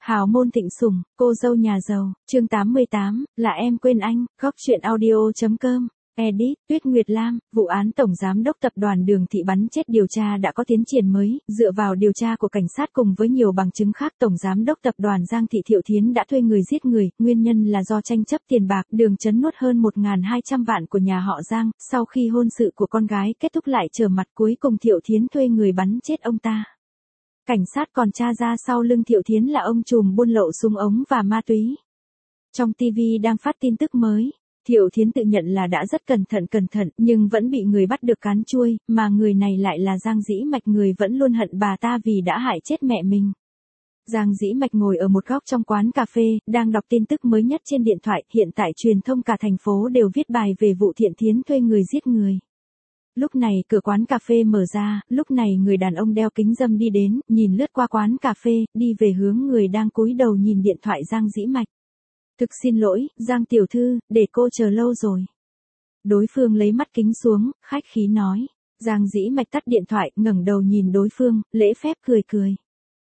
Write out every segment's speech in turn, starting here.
Hào môn thịnh sủng, cô dâu nhà giàu, chương 88, là em quên anh, góc truyện audio.com, edit, Tuyết Nguyệt Lam, vụ án Tổng Giám đốc Tập đoàn Đường Thị bắn chết điều tra đã có tiến triển mới, dựa vào điều tra của cảnh sát cùng với nhiều bằng chứng khác Tổng Giám đốc Tập đoàn Giang Thị Thiệu Thiến đã thuê người giết người, nguyên nhân là do tranh chấp tiền bạc, Đường Chấn nuốt hơn 1.200 vạn của nhà họ Giang, sau khi hôn sự của con gái kết thúc lại trở mặt cuối cùng Thiệu Thiến thuê người bắn chết ông ta. Cảnh sát còn tra ra sau lưng Thiệu Thiến là ông trùm buôn lậu súng ống và ma túy. Trong TV đang phát tin tức mới, Thiệu Thiến tự nhận là đã rất cẩn thận nhưng vẫn bị người bắt được cán chuôi, mà người này lại là Giang Dĩ Mạch, người vẫn luôn hận bà ta vì đã hại chết mẹ mình. Giang Dĩ Mạch ngồi ở một góc trong quán cà phê, đang đọc tin tức mới nhất trên điện thoại, hiện tại truyền thông cả thành phố đều viết bài về vụ Thiệu Thiến thuê người giết người. Lúc này cửa quán cà phê mở ra, lúc này người đàn ông đeo kính râm đi đến, nhìn lướt qua quán cà phê, đi về hướng người đang cúi đầu nhìn điện thoại Giang Dĩ Mạch. Thực xin lỗi, Giang tiểu thư, để cô chờ lâu rồi. Đối phương lấy mắt kính xuống, khách khí nói. Giang Dĩ Mạch tắt điện thoại, ngẩng đầu nhìn đối phương, lễ phép cười.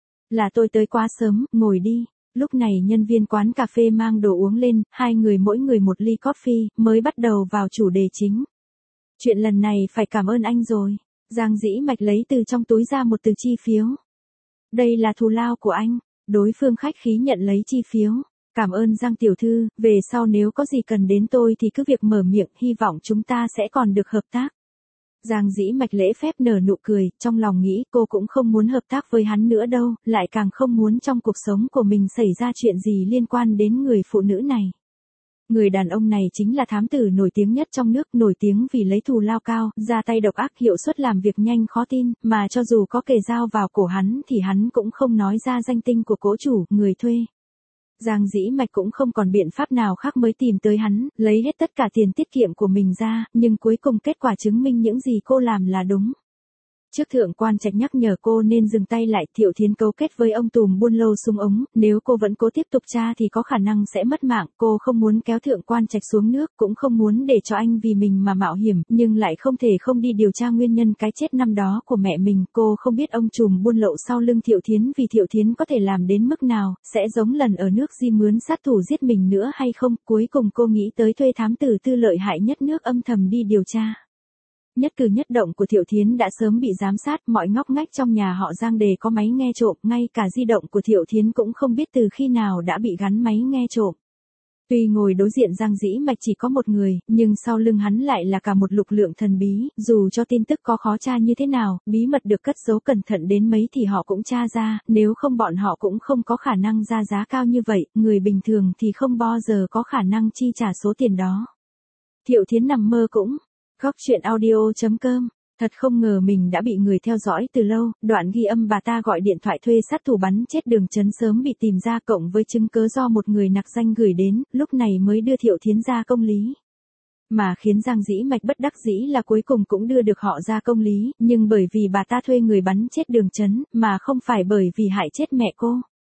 Là tôi tới quá sớm, ngồi đi. Lúc này nhân viên quán cà phê mang đồ uống lên, hai người mỗi người một ly coffee, mới bắt đầu vào chủ đề chính. Chuyện lần này phải cảm ơn anh rồi. Giang Dĩ Mạch lấy từ trong túi ra một tờ chi phiếu. Đây là thù lao của anh. Đối phương khách khí nhận lấy chi phiếu. Cảm ơn Giang tiểu thư, về sau nếu có gì cần đến tôi thì cứ việc mở miệng, hy vọng chúng ta sẽ còn được hợp tác. Giang Dĩ Mạch lễ phép nở nụ cười, trong lòng nghĩ cô cũng không muốn hợp tác với hắn nữa đâu, lại càng không muốn trong cuộc sống của mình xảy ra chuyện gì liên quan đến người phụ nữ này. Người đàn ông này chính là thám tử nổi tiếng nhất trong nước, nổi tiếng vì lấy thù lao cao, ra tay độc ác, hiệu suất làm việc nhanh khó tin, mà cho dù có kề dao vào cổ hắn thì hắn cũng không nói ra danh tinh của cố chủ, người thuê. Giang Dĩ Mạch cũng không còn biện pháp nào khác mới tìm tới hắn, lấy hết tất cả tiền tiết kiệm của mình ra, nhưng cuối cùng kết quả chứng minh những gì cô làm là đúng. Trước thượng quan Trạch nhắc nhở cô nên dừng tay lại, Thiệu Thiến cấu kết với ông Tùm buôn lậu súng ống, nếu cô vẫn cố tiếp tục tra thì có khả năng sẽ mất mạng, cô không muốn kéo thượng quan Trạch xuống nước, cũng không muốn để cho anh vì mình mà mạo hiểm, nhưng lại không thể không đi điều tra nguyên nhân cái chết năm đó của mẹ mình, cô không biết ông trùm buôn lậu sau lưng Thiệu Thiến vì Thiệu Thiến có thể làm đến mức nào, sẽ giống lần ở nước Di mướn sát thủ giết mình nữa hay không, cuối cùng cô nghĩ tới thuê thám tử tư lợi hại nhất nước âm thầm đi điều tra. Nhất cử nhất động của Thiệu Thiến đã sớm bị giám sát, mọi ngóc ngách trong nhà họ Giang đều có máy nghe trộm, ngay cả di động của Thiệu Thiến cũng không biết từ khi nào đã bị gắn máy nghe trộm. Tuy ngồi đối diện Giang Dĩ Mạch chỉ có một người, nhưng sau lưng hắn lại là cả một lực lượng thần bí, dù cho tin tức có khó tra như thế nào, bí mật được cất giấu cẩn thận đến mấy thì họ cũng tra ra, nếu không bọn họ cũng không có khả năng ra giá cao như vậy, người bình thường thì không bao giờ có khả năng chi trả số tiền đó. Thiệu Thiến nằm mơ cũng. Góc truyện audio.com, thật không ngờ mình đã bị người theo dõi từ lâu, đoạn ghi âm bà ta gọi điện thoại thuê sát thủ bắn chết Đường Chấn sớm bị tìm ra cộng với chứng cớ do một người nặc danh gửi đến, lúc này mới đưa Thiệu Thiến ra công lý. Mà khiến Giang Dĩ Mạch bất đắc dĩ là cuối cùng cũng đưa được họ ra công lý, nhưng bởi vì bà ta thuê người bắn chết Đường Chấn, mà không phải bởi vì hại chết mẹ cô.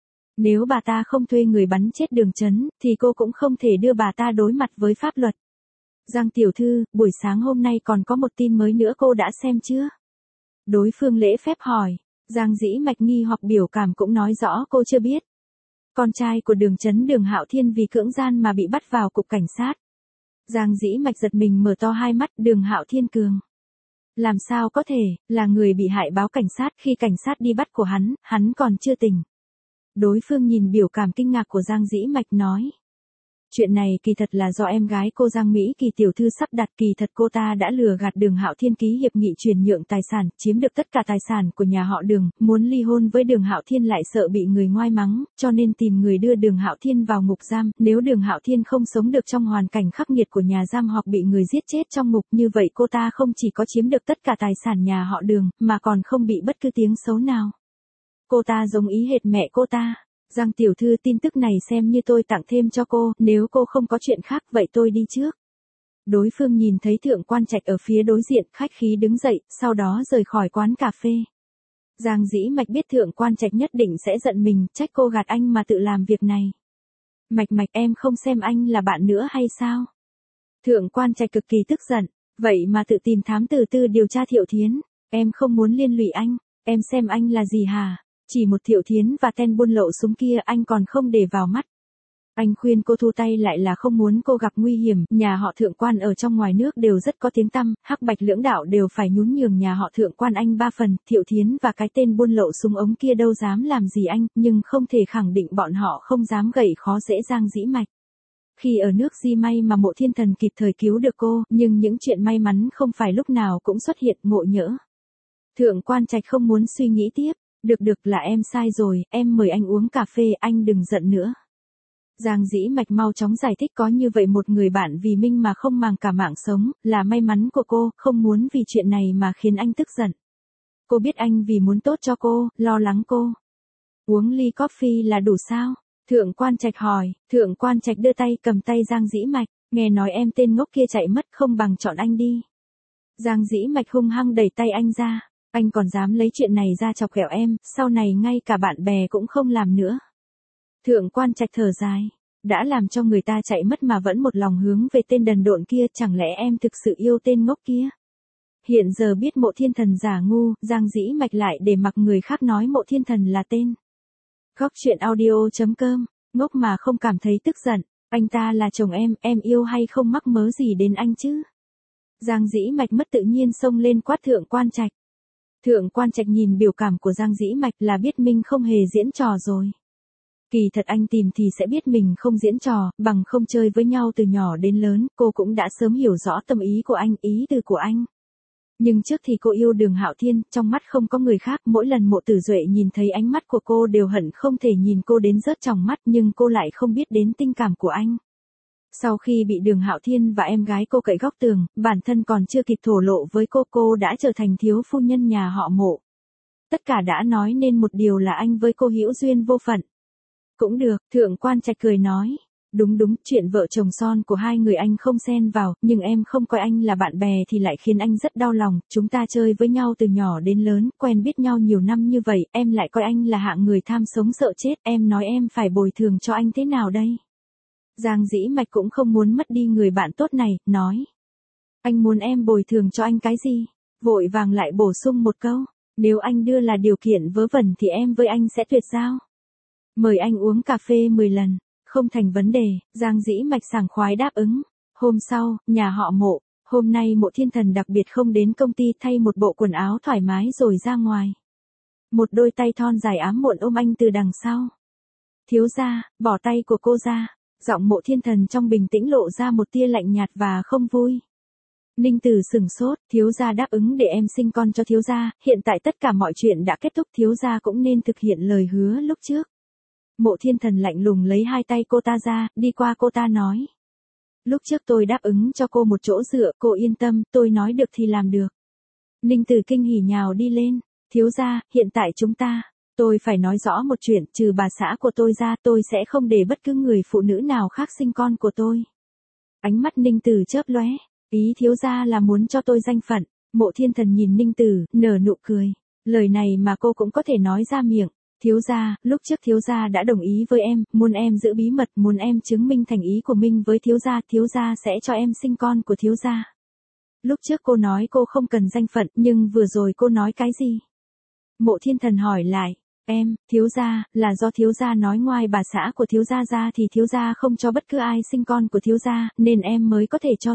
Nếu bà ta không thuê người bắn chết Đường Chấn, thì cô cũng không thể đưa bà ta đối mặt với pháp luật. Giang tiểu thư, buổi sáng hôm nay còn có một tin mới nữa cô đã xem chưa? Đối phương lễ phép hỏi. Giang Dĩ Mạch nghi hoặc biểu cảm cũng nói rõ cô chưa biết. Con trai của Đường Chấn Đường Hạo Thiên vì cưỡng gian mà bị bắt vào cục cảnh sát. Giang Dĩ Mạch giật mình mở to hai mắt, Đường Hạo Thiên cường. Làm sao có thể, là người bị hại báo cảnh sát, khi cảnh sát đi bắt của hắn còn chưa tỉnh. Đối phương nhìn biểu cảm kinh ngạc của Giang Dĩ Mạch nói. Chuyện này kỳ thật là do em gái cô Giang Mỹ Kỳ tiểu thư sắp đặt, kỳ thật cô ta đã lừa gạt Đường Hạo Thiên ký hiệp nghị chuyển nhượng tài sản, chiếm được tất cả tài sản của nhà họ Đường, muốn ly hôn với Đường Hạo Thiên lại sợ bị người ngoai mắng, cho nên tìm người đưa Đường Hạo Thiên vào ngục giam, nếu Đường Hạo Thiên không sống được trong hoàn cảnh khắc nghiệt của nhà giam hoặc bị người giết chết trong ngục, như vậy cô ta không chỉ có chiếm được tất cả tài sản nhà họ Đường, mà còn không bị bất cứ tiếng xấu nào. Cô ta giống ý hệt mẹ cô ta. Giang tiểu thư, tin tức này xem như tôi tặng thêm cho cô, nếu cô không có chuyện khác vậy tôi đi trước. Đối phương nhìn thấy thượng quan Trạch ở phía đối diện, khách khí đứng dậy, sau đó rời khỏi quán cà phê. Giang Dĩ Mạch biết thượng quan Trạch nhất định sẽ giận mình, trách cô gạt anh mà tự làm việc này. Mạch, em không xem anh là bạn nữa hay sao? Thượng quan Trạch cực kỳ tức giận, vậy mà tự tìm thám tử tư điều tra Thiệu Thiến, em không muốn liên lụy anh, em xem anh là gì hả? Chỉ một Thiệu Thiến và tên buôn lậu súng kia anh còn không để vào mắt. Anh khuyên cô thu tay lại là không muốn cô gặp nguy hiểm, nhà họ Thượng Quan ở trong ngoài nước đều rất có tiếng tăm, hắc bạch lưỡng đạo đều phải nhún nhường nhà họ Thượng Quan anh 3 phần, Thiệu Thiến và cái tên buôn lậu súng ống kia đâu dám làm gì anh, nhưng không thể khẳng định bọn họ không dám gậy khó dễ Giang Dĩ Mạch. Khi ở nước Di may mà Mộ Thiên Thần kịp thời cứu được cô, nhưng những chuyện may mắn không phải lúc nào cũng xuất hiện, ngộ nhỡ. Thượng Quan Trạch không muốn suy nghĩ tiếp, được là em sai rồi, em mời anh uống cà phê, anh đừng giận nữa. Giang Dĩ Mạch mau chóng giải thích có như vậy một người bạn vì Minh mà không màng cả mạng sống, là may mắn của cô, không muốn vì chuyện này mà khiến anh tức giận. Cô biết anh vì muốn tốt cho cô, lo lắng cô. Uống ly coffee là đủ sao? Thượng Quan Trạch hỏi, Thượng Quan Trạch đưa tay cầm tay Giang Dĩ Mạch, nghe nói em tên ngốc kia chạy mất không bằng chọn anh đi. Giang Dĩ Mạch hung hăng đẩy tay anh ra, anh còn dám lấy chuyện này ra chọc ghẹo em, sau này ngay cả bạn bè cũng không làm nữa. Thượng Quan Trạch thở dài, đã làm cho người ta chạy mất mà vẫn một lòng hướng về tên đần độn kia, chẳng lẽ em thực sự yêu tên ngốc kia? Hiện giờ biết Mộ Thiên Thần giả ngu, Giang Dĩ Mạch lại để mặc người khác nói Mộ Thiên Thần là tên. Góc truyện audio.com, ngốc mà không cảm thấy tức giận, anh ta là chồng em yêu hay không mắc mớ gì đến anh chứ? Giang Dĩ Mạch mất tự nhiên xông lên quát Thượng Quan Trạch. Thượng Quan Trạch nhìn biểu cảm của Giang Dĩ Mạch là biết Minh không hề diễn trò rồi. Kỳ thật anh tìm thì sẽ biết mình không diễn trò, bằng không chơi với nhau từ nhỏ đến lớn, cô cũng đã sớm hiểu rõ tâm ý của anh, ý từ của anh. Nhưng trước thì cô yêu Đường Hạo Thiên, trong mắt không có người khác, mỗi lần Mộ Tử Duệ nhìn thấy ánh mắt của cô đều hận không thể nhìn cô đến rớt tròng mắt, nhưng cô lại không biết đến tình cảm của anh. Sau khi bị Đường Hạo Thiên và em gái cô cậy góc tường, bản thân còn chưa kịp thổ lộ với cô đã trở thành thiếu phu nhân nhà họ Mộ. Tất cả đã nói nên một điều là anh với cô hữu duyên vô phận. Cũng được, Thượng Quan Trạch cười nói. Đúng, chuyện vợ chồng son của hai người anh không xen vào, nhưng em không coi anh là bạn bè thì lại khiến anh rất đau lòng, chúng ta chơi với nhau từ nhỏ đến lớn, quen biết nhau nhiều năm như vậy, em lại coi anh là hạng người tham sống sợ chết, em nói em phải bồi thường cho anh thế nào đây? Giang Dĩ Mạch cũng không muốn mất đi người bạn tốt này, nói. Anh muốn em bồi thường cho anh cái gì? Vội vàng lại bổ sung một câu, nếu anh đưa là điều kiện vớ vẩn thì em với anh sẽ tuyệt giao. Mời anh uống cà phê 10 lần. Không thành vấn đề, Giang Dĩ Mạch sảng khoái đáp ứng. Hôm sau, nhà họ Mộ, hôm nay Mộ Thiên Thần đặc biệt không đến công ty, thay một bộ quần áo thoải mái rồi ra ngoài. Một đôi tay thon dài ám muộn ôm anh từ đằng sau. Thiếu gia, bỏ tay của cô ra. Giọng Mộ Thiên Thần trong bình tĩnh lộ ra một tia lạnh nhạt và không vui. Ninh Tử sửng sốt, thiếu gia đáp ứng để em sinh con cho thiếu gia, hiện tại tất cả mọi chuyện đã kết thúc, thiếu gia cũng nên thực hiện lời hứa lúc trước. Mộ Thiên Thần lạnh lùng lấy hai tay cô ta ra, đi qua cô ta nói. Lúc trước tôi đáp ứng cho cô một chỗ dựa, cô yên tâm, tôi nói được thì làm được. Ninh Tử kinh hỉ nhào đi lên, thiếu gia, hiện tại tôi phải nói rõ một chuyện, trừ bà xã của tôi ra, tôi sẽ không để bất cứ người phụ nữ nào khác sinh con của tôi. Ánh mắt Ninh Tử chớp lóe, ý thiếu gia là muốn cho tôi danh phận. Mộ Thiên Thần nhìn Ninh Tử, nở nụ cười, lời này mà cô cũng có thể nói ra miệng. Thiếu gia, lúc trước thiếu gia đã đồng ý với em, muốn em giữ bí mật, muốn em chứng minh thành ý của mình với thiếu gia sẽ cho em sinh con của thiếu gia. Lúc trước cô nói cô không cần danh phận, nhưng vừa rồi cô nói cái gì? Mộ Thiên Thần hỏi lại, thiếu gia, là do thiếu gia nói ngoài bà xã của thiếu gia ra thì thiếu gia không cho bất cứ ai sinh con của thiếu gia, nên em mới có thể cho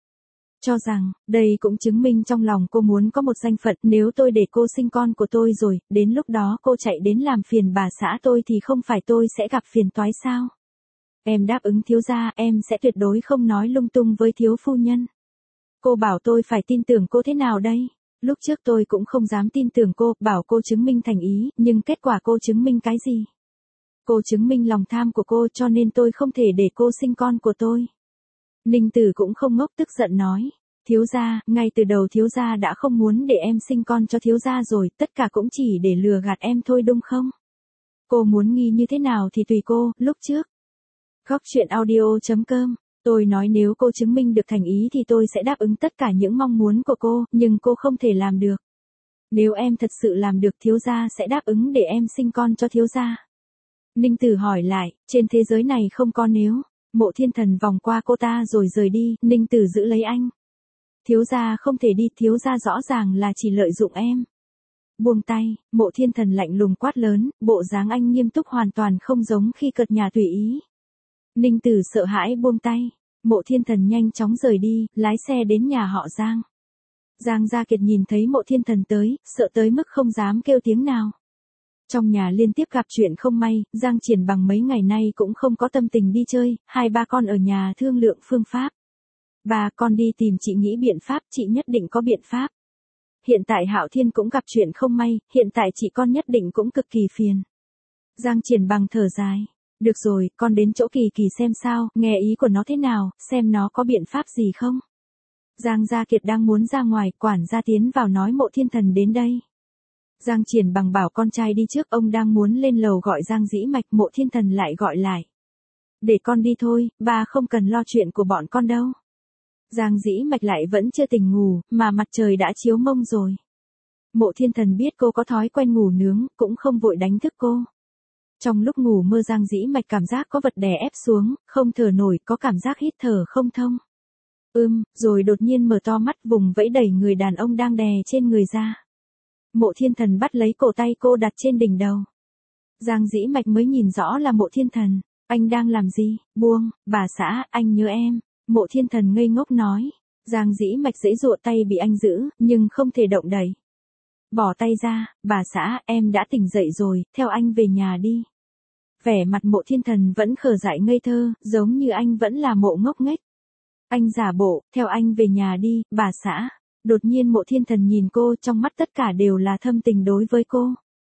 rằng, đây cũng chứng minh trong lòng cô muốn có một danh phận, nếu tôi để cô sinh con của tôi rồi, đến lúc đó cô chạy đến làm phiền bà xã tôi thì không phải tôi sẽ gặp phiền toái sao? Em đáp ứng thiếu gia, em sẽ tuyệt đối không nói lung tung với thiếu phu nhân. Cô bảo tôi phải tin tưởng cô thế nào đây? Lúc trước tôi cũng không dám tin tưởng cô, bảo cô chứng minh thành ý, nhưng kết quả cô chứng minh cái gì? Cô chứng minh lòng tham của cô, cho nên tôi không thể để cô sinh con của tôi. Ninh Tử cũng không ngốc, tức giận nói. Thiếu gia, ngay từ đầu thiếu gia đã không muốn để em sinh con cho thiếu gia rồi, tất cả cũng chỉ để lừa gạt em thôi đúng không? Cô muốn nghi như thế nào thì tùy cô, lúc trước. Góc truyện audio.com, tôi nói nếu cô chứng minh được thành ý thì tôi sẽ đáp ứng tất cả những mong muốn của cô, nhưng cô không thể làm được. Nếu em thật sự làm được, thiếu gia sẽ đáp ứng để em sinh con cho thiếu gia. Ninh Tử hỏi lại, trên thế giới này không có nếu. Mộ Thiên Thần vòng qua cô ta rồi rời đi, Ninh Tử giữ lấy anh. Thiếu gia không thể đi, thiếu gia rõ ràng là chỉ lợi dụng em. buông tay, Mộ Thiên Thần lạnh lùng quát lớn, bộ dáng anh nghiêm túc hoàn toàn không giống khi cợt nhà tùy ý. Ninh Tử sợ hãi buông tay, Mộ Thiên Thần nhanh chóng rời đi, lái xe đến nhà họ Giang. Giang Gia Kiệt nhìn thấy Mộ Thiên Thần tới, sợ tới mức không dám kêu tiếng nào. Trong nhà liên tiếp gặp chuyện không may, Giang Triển Bằng mấy ngày nay cũng không có tâm tình đi chơi, hai ba con ở nhà thương lượng phương pháp. Ba con đi tìm chị nghĩ biện pháp, chị nhất định có biện pháp. Hiện tại Hạo Thiên cũng gặp chuyện không may, hiện tại chị con nhất định cũng cực kỳ phiền. Giang Triển Bằng thở dài. Được rồi, con đến chỗ Kỳ Kỳ xem sao, nghe ý của nó thế nào, xem nó có biện pháp gì không. Giang Gia Kiệt đang muốn ra ngoài, quản gia tiến vào nói Mộ Thiên Thần đến đây. Giang Triển Bằng bảo con trai đi trước, ông đang muốn lên lầu gọi Giang Dĩ Mạch, Mộ Thiên Thần lại gọi lại. Để con đi thôi, ba không cần lo chuyện của bọn con đâu. Giang Dĩ Mạch lại vẫn chưa tỉnh ngủ, mà mặt trời đã chiếu mông rồi. Mộ Thiên Thần biết cô có thói quen ngủ nướng, cũng không vội đánh thức cô. Trong lúc ngủ mơ Giang Dĩ Mạch cảm giác có vật đè ép xuống, không thở nổi, có cảm giác hít thở không thông. Rồi đột nhiên mở to mắt vùng vẫy đẩy người đàn ông đang đè trên người ra. Mộ Thiên Thần bắt lấy cổ tay cô đặt trên đỉnh đầu. Giang Dĩ Mạch mới nhìn rõ là Mộ Thiên Thần. Anh đang làm gì? Buông, bà xã, anh nhớ em. Mộ Thiên Thần ngây ngốc nói. Giang Dĩ Mạch giãy giụa tay bị anh giữ, nhưng không thể động đậy. Bỏ tay ra, bà xã, em đã tỉnh dậy rồi, theo anh về nhà đi. Vẻ mặt Mộ Thiên Thần vẫn khờ dại ngây thơ, giống như anh vẫn là Mộ ngốc nghếch. Anh giả bộ, theo anh về nhà đi, bà xã. Đột nhiên Mộ Thiên Thần nhìn cô, trong mắt tất cả đều là thâm tình đối với cô.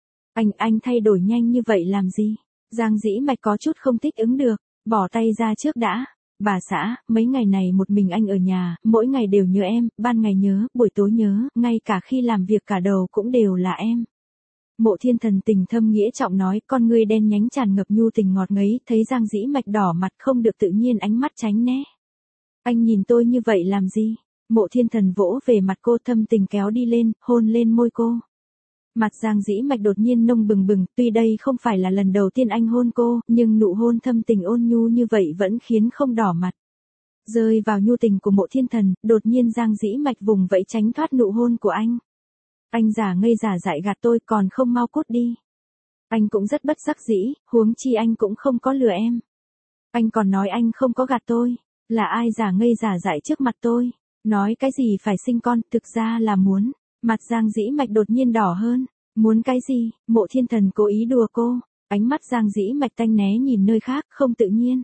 Anh thay đổi nhanh như vậy làm gì? Giang Dĩ Mạch có chút không thích ứng được, bỏ tay ra trước đã. Bà xã, mấy ngày này một mình anh ở nhà, mỗi ngày đều nhớ em, ban ngày nhớ, buổi tối nhớ, ngay cả khi làm việc cả đầu cũng đều là em. Mộ Thiên Thần tình thâm nghĩa trọng nói, con ngươi đen nhánh tràn ngập nhu tình ngọt ngấy, thấy Giang Dĩ Mạch đỏ mặt không được tự nhiên ánh mắt tránh né. Anh nhìn tôi như vậy làm gì? Mộ Thiên Thần vỗ về mặt cô thâm tình kéo đi lên, hôn lên môi cô. Mặt Giang Dĩ Mạch đột nhiên nông bừng bừng, tuy đây không phải là lần đầu tiên anh hôn cô, nhưng nụ hôn thâm tình ôn nhu như vậy vẫn khiến không đỏ mặt. Rơi vào nhu tình của Mộ Thiên Thần, đột nhiên Giang Dĩ Mạch vùng vẫy tránh thoát nụ hôn của anh. Anh giả ngây giả dại gạt tôi còn không mau cút đi. Anh cũng rất bất đắc dĩ, huống chi anh cũng không có lừa em. Anh còn nói anh không có gạt tôi, là ai giả ngây giả dại trước mặt tôi, nói cái gì phải sinh con, thực ra là muốn. Mặt Giang Dĩ Mạch đột nhiên đỏ hơn, muốn cái gì? Mộ Thiên Thần cố ý đùa cô, ánh mắt Giang Dĩ Mạch tanh né nhìn nơi khác, không tự nhiên.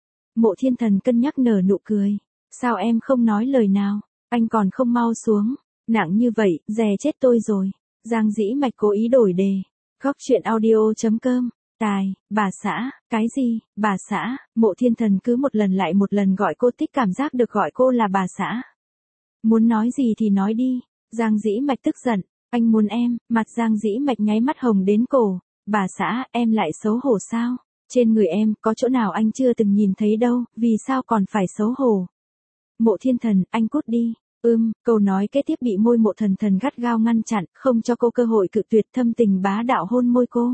Mộ Thiên Thần cân nhắc nở nụ cười, sao em không nói lời nào, anh còn không mau xuống, nặng như vậy, dè chết tôi rồi. Giang Dĩ Mạch cố ý đổi đề, góc chuyện audio.com, tài, bà xã, cái gì, bà xã, Mộ Thiên Thần cứ một lần lại một lần gọi cô, thích cảm giác được gọi cô là bà xã. Muốn nói gì thì nói đi. Giang Dĩ Mạch tức giận, anh muốn em, mặt Giang Dĩ Mạch nháy mắt hồng đến cổ, bà xã, em lại xấu hổ sao? Trên người em, có chỗ nào anh chưa từng nhìn thấy đâu, vì sao còn phải xấu hổ? Mộ Thiên Thần, anh cút đi. Câu nói kế tiếp bị môi Mộ Thần Thần gắt gao ngăn chặn, không cho cô cơ hội cự tuyệt, thâm tình bá đạo hôn môi cô.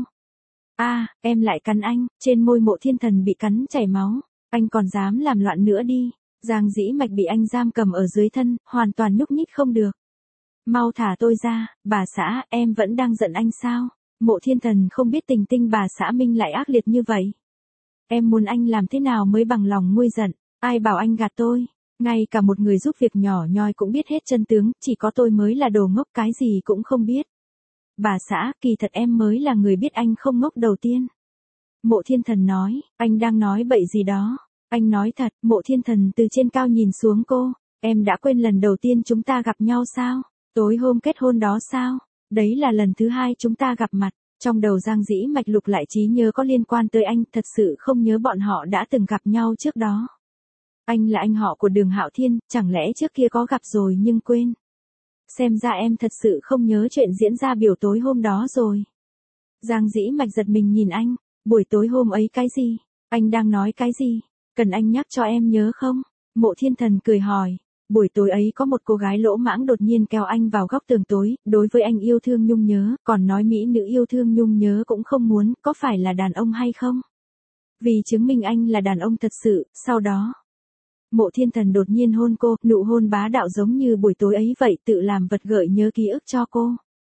Em lại cắn anh, trên môi Mộ Thiên Thần bị cắn chảy máu, anh còn dám làm loạn nữa đi. Giang Dĩ Mạch bị anh giam cầm ở dưới thân, hoàn toàn nhúc nhích không được. Mau thả tôi ra, bà xã, em vẫn đang giận anh sao? Mộ Thiên Thần không biết tình tinh bà xã Minh lại ác liệt như vậy. Em muốn anh làm thế nào mới bằng lòng nguôi giận, ai bảo anh gạt tôi? Ngay cả một người giúp việc nhỏ nhoi cũng biết hết chân tướng, chỉ có tôi mới là đồ ngốc cái gì cũng không biết. Bà xã, kỳ thật em mới là người biết anh không ngốc đầu tiên. Mộ Thiên Thần nói, anh đang nói bậy gì đó. Anh nói thật, Mộ Thiên Thần từ trên cao nhìn xuống cô, em đã quên lần đầu tiên chúng ta gặp nhau sao? Tối hôm kết hôn đó sao? Đấy là lần thứ hai chúng ta gặp mặt. Trong đầu Giang Dĩ Mạch lục lại trí nhớ có liên quan tới anh, thật sự không nhớ bọn họ đã từng gặp nhau trước đó. Anh là anh họ của Đường Hạo Thiên, chẳng lẽ trước kia có gặp rồi nhưng quên. Xem ra em thật sự không nhớ chuyện diễn ra buổi tối hôm đó rồi. Giang Dĩ Mạch giật mình nhìn anh, buổi tối hôm ấy cái gì? Anh đang nói cái gì? Cần anh nhắc cho em nhớ không? Mộ Thiên Thần cười hỏi. Buổi tối ấy có một cô gái lỗ mãng đột nhiên kéo anh vào góc tường tối, đối với anh yêu thương nhung nhớ, còn nói mỹ nữ yêu thương nhung nhớ cũng không muốn, có phải là đàn ông hay không? Vì chứng minh anh là đàn ông thật sự, sau đó. Mộ Thiên Thần đột nhiên hôn cô, nụ hôn bá đạo giống như buổi tối ấy vậy, tự làm vật gợi nhớ ký ức cho cô.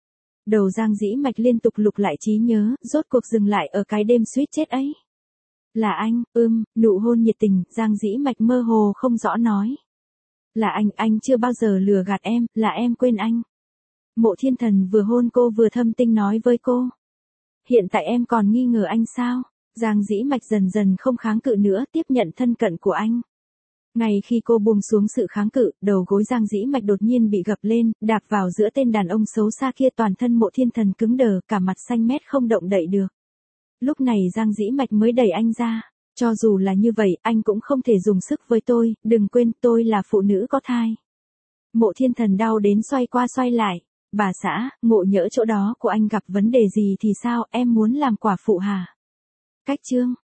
Đầu Giang Dĩ Mạch liên tục lục lại trí nhớ, rốt cuộc dừng lại ở cái đêm suýt chết ấy. Là anh, nụ hôn nhiệt tình, Giang Dĩ Mạch mơ hồ không rõ nói. Là anh chưa bao giờ lừa gạt em, là em quên anh. Mộ Thiên Thần vừa hôn cô vừa thâm tình nói với cô. Hiện tại em còn nghi ngờ anh sao? Giang Dĩ Mạch dần dần không kháng cự nữa, tiếp nhận thân cận của anh. Ngay khi cô buông xuống sự kháng cự, đầu gối Giang Dĩ Mạch đột nhiên bị gập lên, đạp vào giữa tên đàn ông xấu xa kia, toàn thân Mộ Thiên Thần cứng đờ, cả mặt xanh mét không động đậy được. Lúc này Giang Dĩ Mạch mới đẩy anh ra. Cho dù là như vậy, anh cũng không thể dùng sức với tôi, đừng quên tôi là phụ nữ có thai. Mộ Thiên Thần đau đến xoay qua xoay lại. Bà xã, ngộ nhỡ chỗ đó của anh gặp vấn đề gì thì sao, em muốn làm quả phụ hả? Cách chương